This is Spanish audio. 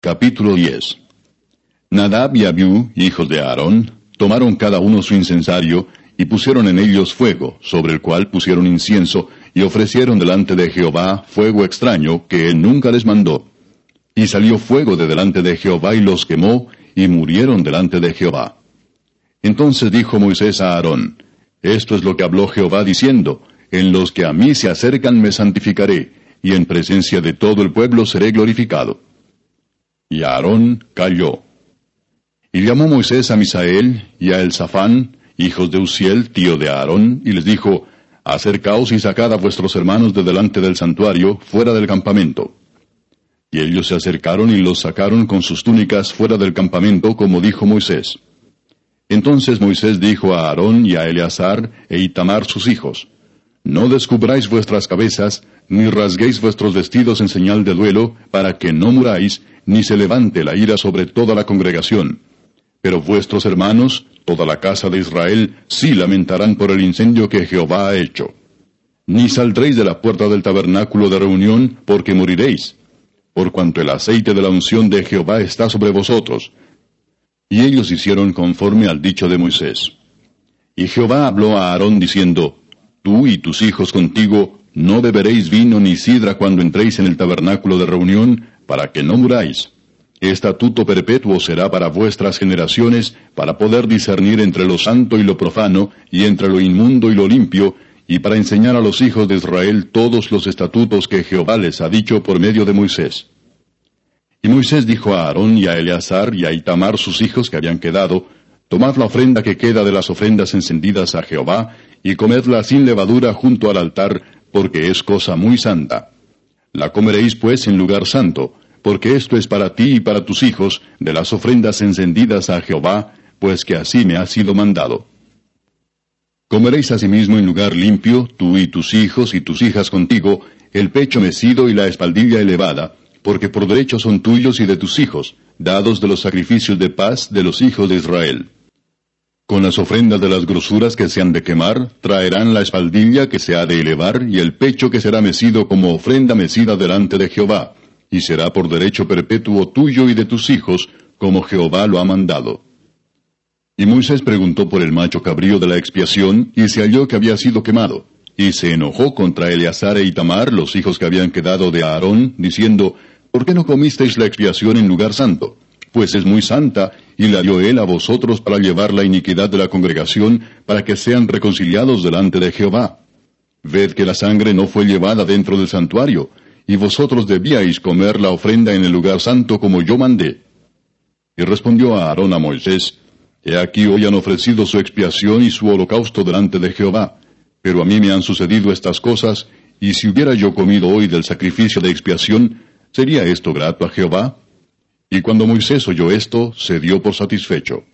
Capítulo 10. Nadab y Abiú, hijos de Aarón, tomaron cada uno su incensario, y pusieron en ellos fuego, sobre el cual pusieron incienso, y ofrecieron delante de Jehová fuego extraño, que él nunca les mandó. Y salió fuego de delante de Jehová, y los quemó, y murieron delante de Jehová. Entonces dijo Moisés a Aarón: Esto es lo que habló Jehová diciendo: En los que a mí se acercan me santificaré, y en presencia de todo el pueblo seré glorificado. Y Aarón calló. Y llamó Moisés a Misael y a Elzafán, hijos de Uziel, tío de Aarón, y les dijo: Acercaos y sacad a vuestros hermanos de delante del santuario, fuera del campamento. Y ellos se acercaron y los sacaron con sus túnicas fuera del campamento, como dijo Moisés. Entonces Moisés dijo a Aarón y a Eleazar e Itamar sus hijos: No descubráis vuestras cabezas, ni rasguéis vuestros vestidos en señal de duelo, para que no muráis, ni se levante la ira sobre toda la congregación. Pero vuestros hermanos, toda la casa de Israel, sí lamentarán por el incendio que Jehová ha hecho. Ni saldréis de la puerta del tabernáculo de reunión, porque moriréis, por cuanto el aceite de la unción de Jehová está sobre vosotros. Y ellos hicieron conforme al dicho de Moisés. Y Jehová habló a Aarón diciendo: Tú y tus hijos contigo no beberéis vino ni sidra cuando entréis en el tabernáculo de reunión, para que no muráis. Estatuto perpetuo será para vuestras generaciones, para poder discernir entre lo santo y lo profano, y entre lo inmundo y lo limpio, y para enseñar a los hijos de Israel todos los estatutos que Jehová les ha dicho por medio de Moisés. Y Moisés dijo a Aarón y a Eleazar y a Itamar sus hijos que habían quedado: Tomad la ofrenda que queda de las ofrendas encendidas a Jehová, y comedla sin levadura junto al altar, porque es cosa muy santa. La comeréis pues en lugar santo, porque esto es para ti y para tus hijos, de las ofrendas encendidas a Jehová, pues que así me ha sido mandado. Comeréis asimismo en lugar limpio, tú y tus hijos y tus hijas contigo, el pecho mecido y la espaldilla elevada, porque por derecho son tuyos y de tus hijos, dados de los sacrificios de paz de los hijos de Israel. Con las ofrendas de las grosuras que se han de quemar, traerán la espaldilla que se ha de elevar, y el pecho que será mecido como ofrenda mecida delante de Jehová, y será por derecho perpetuo tuyo y de tus hijos, como Jehová lo ha mandado. Y Moisés preguntó por el macho cabrío de la expiación, y se halló que había sido quemado. Y se enojó contra Eleazar e Itamar, los hijos que habían quedado de Aarón, diciendo: ¿Por qué no comisteis la expiación en lugar santo? Pues es muy santa, y la dio él a vosotros para llevar la iniquidad de la congregación, para que sean reconciliados delante de Jehová. Ved que la sangre no fue llevada dentro del santuario, y vosotros debíais comer la ofrenda en el lugar santo como yo mandé. Y respondió a Aarón a Moisés: He aquí hoy han ofrecido su expiación y su holocausto delante de Jehová, pero a mí me han sucedido estas cosas, y si hubiera yo comido hoy del sacrificio de expiación, ¿sería esto grato a Jehová? Y cuando Moisés oyó esto, se dio por satisfecho.